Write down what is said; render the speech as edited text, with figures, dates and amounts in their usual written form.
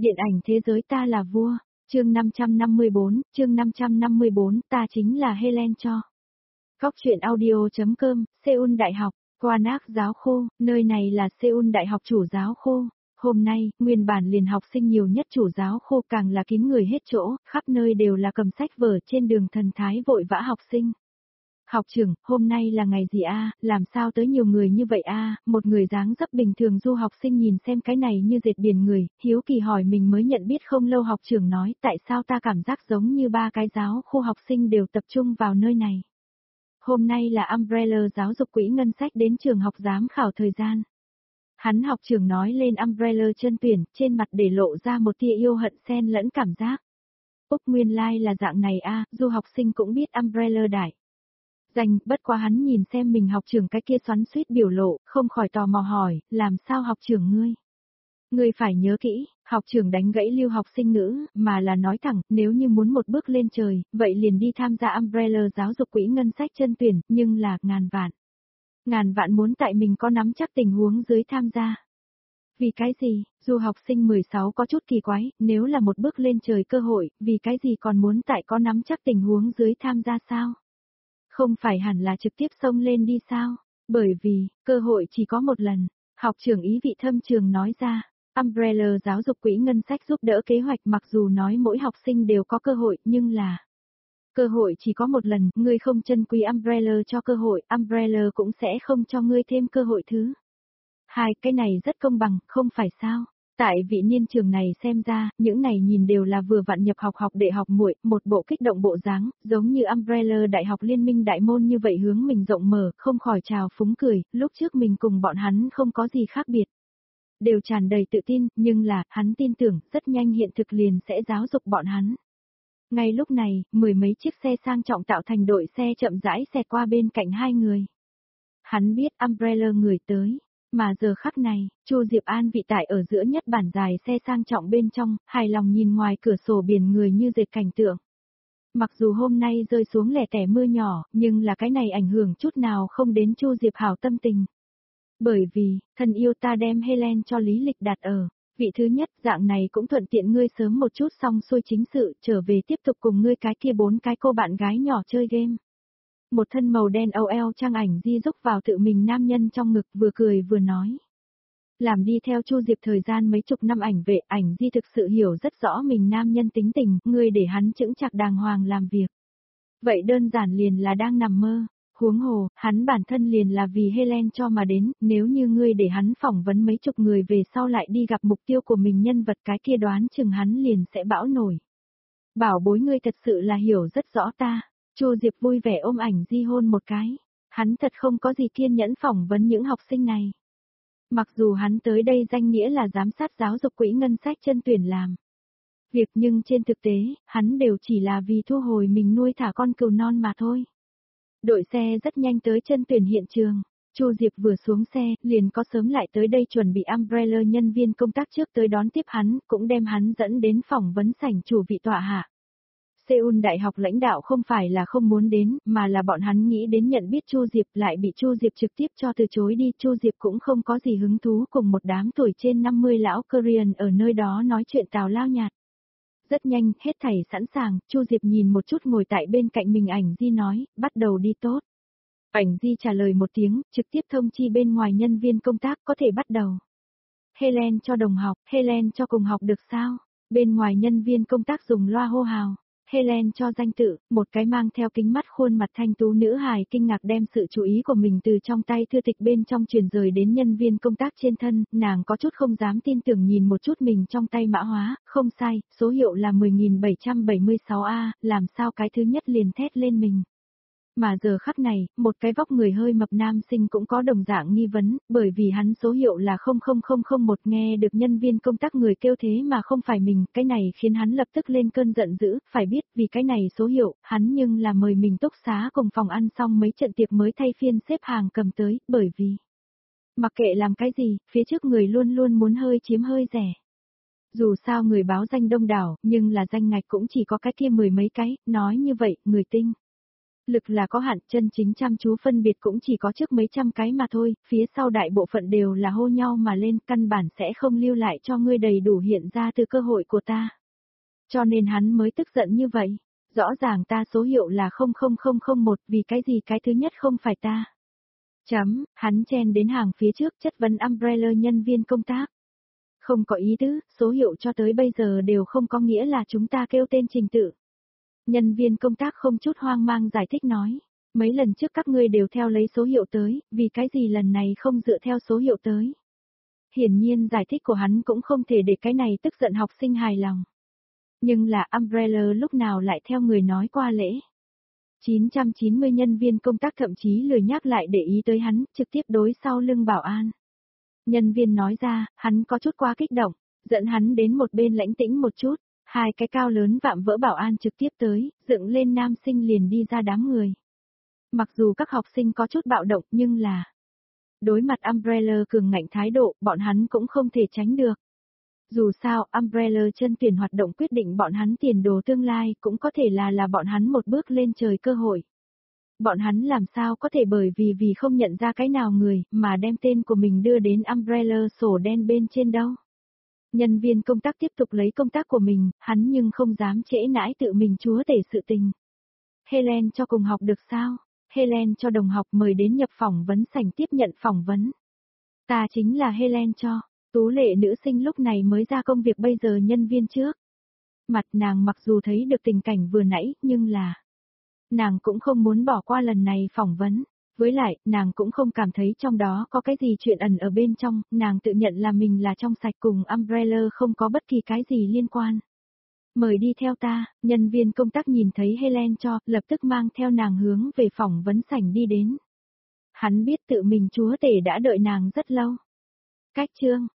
Điện ảnh thế giới ta là vua, chương 554, ta chính là Helen Cho. Góc truyện audio.com, Seoul Đại học, Kwanak giáo khu, nơi này là Seoul Đại học chủ giáo khu. Hôm nay, nguyên bản liền học sinh nhiều nhất chủ giáo khu càng là kín người hết chỗ, khắp nơi đều là cầm sách vở trên đường thần thái vội vã học sinh. Học trưởng, hôm nay là ngày gì a? Làm sao tới nhiều người như vậy a? Một người dáng dấp bình thường du học sinh nhìn xem cái này như dệt biển người, hiếu kỳ hỏi mình mới nhận biết không lâu học trưởng nói tại sao ta cảm giác giống như ba cái giáo khu học sinh đều tập trung vào nơi này. Hôm nay là Umbrella giáo dục quỹ ngân sách đến trường học giám khảo thời gian. Hắn học trưởng nói lên Umbrella chân tuyển, trên mặt để lộ ra một tia yêu hận xen lẫn cảm giác. Úc nguyên lai là dạng này a, du học sinh cũng biết Umbrella đại. Dành, bất quá hắn nhìn xem mình học trưởng cái kia xoắn xuýt biểu lộ, không khỏi tò mò hỏi, làm sao học trưởng ngươi? Ngươi phải nhớ kỹ, học trưởng đánh gãy lưu học sinh ngữ, mà là nói thẳng, nếu như muốn một bước lên trời, vậy liền đi tham gia Umbrella giáo dục quỹ ngân sách chân tuyển, nhưng là, ngàn vạn. Ngàn vạn muốn tại mình có nắm chắc tình huống dưới tham gia. Vì cái gì, du học sinh 16 có chút kỳ quái, nếu là một bước lên trời cơ hội, vì cái gì còn muốn tại có nắm chắc tình huống dưới tham gia sao? Không phải hẳn là trực tiếp xông lên đi sao? Bởi vì, cơ hội chỉ có một lần. Học trưởng ý vị thâm trường nói ra, Umbrella giáo dục quỹ ngân sách giúp đỡ kế hoạch mặc dù nói mỗi học sinh đều có cơ hội nhưng là cơ hội chỉ có một lần, ngươi không trân quý Umbrella cho cơ hội, Umbrella cũng sẽ không cho ngươi thêm cơ hội thứ. Hai, cái này rất công bằng, không phải sao? Tại vị niên trường này xem ra, những này nhìn đều là vừa vặn nhập học đệ học muội, một bộ kích động bộ dáng, giống như Umbrella Đại học Liên minh đại môn như vậy hướng mình rộng mở, không khỏi trào phúng cười, lúc trước mình cùng bọn hắn không có gì khác biệt. Đều tràn đầy tự tin, nhưng là, hắn tin tưởng, rất nhanh hiện thực liền sẽ giáo dục bọn hắn. Ngay lúc này, mười mấy chiếc xe sang trọng tạo thành đội xe chậm rãi xẹt qua bên cạnh hai người. Hắn biết Umbrella người tới. Mà giờ khắc này, Chu Diệp An vị tại ở giữa nhất bản dài xe sang trọng bên trong, hài lòng nhìn ngoài cửa sổ biển người như dệt cảnh tượng. Mặc dù hôm nay rơi xuống lẻ tẻ mưa nhỏ, nhưng là cái này ảnh hưởng chút nào không đến Chu Diệp hảo tâm tình. Bởi vì, thân yêu ta đem Helen cho lý lịch đặt ở vị thứ nhất, dạng này cũng thuận tiện ngươi sớm một chút xong xuôi chính sự, trở về tiếp tục cùng ngươi cái kia 4 cái cô bạn gái nhỏ chơi game. Một thân màu đen OL trang ảnh di rúc vào tự mình nam nhân trong ngực vừa cười vừa nói. Làm đi theo Chu Diệp thời gian mấy chục năm ảnh vệ, ảnh di thực sự hiểu rất rõ mình nam nhân tính tình, ngươi để hắn chững chạc đàng hoàng làm việc. Vậy đơn giản liền là đang nằm mơ, huống hồ, hắn bản thân liền là vì Helen cho mà đến, nếu như ngươi để hắn phỏng vấn mấy chục người về sau lại đi gặp mục tiêu của mình nhân vật cái kia đoán chừng hắn liền sẽ bão nổi. Bảo bối ngươi thật sự là hiểu rất rõ ta. Chu Diệp vui vẻ ôm ảnh di hôn một cái. Hắn thật không có gì kiên nhẫn phỏng vấn những học sinh này. Mặc dù hắn tới đây danh nghĩa là giám sát giáo dục quỹ ngân sách chân tuyển làm việc nhưng trên thực tế, hắn đều chỉ là vì thu hồi mình nuôi thả con cừu non mà thôi. Đội xe rất nhanh tới chân tuyển hiện trường. Chu Diệp vừa xuống xe, liền có sớm lại tới đây chuẩn bị Umbrella nhân viên công tác trước tới đón tiếp hắn, cũng đem hắn dẫn đến phỏng vấn sảnh chủ vị tọa hạ. Seoul Đại học lãnh đạo không phải là không muốn đến, mà là bọn hắn nghĩ đến nhận biết Chu Diệp lại bị Chu Diệp trực tiếp cho từ chối đi. Chu Diệp cũng không có gì hứng thú cùng một đám tuổi trên 50 lão Korean ở nơi đó nói chuyện tào lao nhạt. Rất nhanh, hết thảy sẵn sàng, Chu Diệp nhìn một chút ngồi tại bên cạnh mình ảnh di nói, bắt đầu đi tốt. Ảnh di trả lời một tiếng, trực tiếp thông chi bên ngoài nhân viên công tác có thể bắt đầu. Helen cho đồng học, Helen cho cùng học được sao? Bên ngoài nhân viên công tác dùng loa hô hào. Helen cho danh tự, một cái mang theo kính mắt khuôn mặt thanh tú nữ hài kinh ngạc đem sự chú ý của mình từ trong tay thư tịch bên trong truyền rời đến nhân viên công tác trên thân, nàng có chút không dám tin tưởng nhìn một chút mình trong tay mã hóa, không sai, số hiệu là 10.776A, làm sao cái thứ nhất liền thét lên mình. Mà giờ khắc này, một cái vóc người hơi mập nam sinh cũng có đồng dạng nghi vấn, bởi vì hắn số hiệu là 00001 nghe được nhân viên công tác người kêu thế mà không phải mình, cái này khiến hắn lập tức lên cơn giận dữ, phải biết vì cái này số hiệu, hắn nhưng là mời mình túc xá cùng phòng ăn xong mấy trận tiệc mới thay phiên xếp hàng cầm tới, bởi vì mặc kệ làm cái gì, phía trước người luôn luôn muốn hơi chiếm hơi rẻ. Dù sao người báo danh đông đảo, nhưng là danh ngạch cũng chỉ có cái kia mười mấy cái, nói như vậy, người tinh. Lực là có hạn, chân chính chăm chú phân biệt cũng chỉ có trước mấy trăm cái mà thôi, phía sau đại bộ phận đều là hô nhau mà lên, căn bản sẽ không lưu lại cho ngươi đầy đủ hiện ra từ cơ hội của ta. Cho nên hắn mới tức giận như vậy. Rõ ràng ta số hiệu là 00001, vì cái gì cái thứ nhất không phải ta. Hắn chen đến hàng phía trước chất vấn Umbrella nhân viên công tác. Không có ý tứ, số hiệu cho tới bây giờ đều không có nghĩa là chúng ta kêu tên trình tự. Nhân viên công tác không chút hoang mang giải thích nói. Mấy lần trước các ngươi đều theo lấy số hiệu tới, vì cái gì lần này không dựa theo số hiệu tới. Hiển nhiên giải thích của hắn cũng không thể để cái này tức giận học sinh hài lòng. Nhưng là Umbrella lúc nào lại theo người nói qua lễ. 990 nhân viên công tác thậm chí lười nhắc lại để ý tới hắn, trực tiếp đối sau lưng bảo an. Nhân viên nói ra, hắn có chút quá kích động, dẫn hắn đến một bên lãnh tĩnh một chút, hai cái cao lớn vạm vỡ bảo an trực tiếp tới, dựng lên nam sinh liền đi ra đám người. Mặc dù các học sinh có chút bạo động nhưng là đối mặt Umbrella cường ngạnh thái độ, bọn hắn cũng không thể tránh được. Dù sao, Umbrella chân tuyển hoạt động quyết định bọn hắn tiền đồ tương lai, cũng có thể là bọn hắn một bước lên trời cơ hội. Bọn hắn làm sao có thể bởi vì không nhận ra cái nào người, mà đem tên của mình đưa đến Umbrella sổ đen bên trên đâu. Nhân viên công tác tiếp tục lấy công tác của mình, hắn nhưng không dám trễ nãi tự mình chúa tể sự tình. Helen cho cùng học được sao? Helen cho đồng học mời đến nhập phỏng vấn sảnh tiếp nhận phỏng vấn. Ta chính là Helen cho. Tú lệ nữ sinh lúc này mới ra công việc bây giờ nhân viên trước. Mặt nàng mặc dù thấy được tình cảnh vừa nãy, nhưng là nàng cũng không muốn bỏ qua lần này phỏng vấn. Với lại, nàng cũng không cảm thấy trong đó có cái gì chuyện ẩn ở bên trong, nàng tự nhận là mình là trong sạch cùng Umbrella không có bất kỳ cái gì liên quan. Mời đi theo ta, nhân viên công tác nhìn thấy Helen cho, lập tức mang theo nàng hướng về phỏng vấn sảnh đi đến. Hắn biết tự mình chúa tể đã đợi nàng rất lâu. Cách chương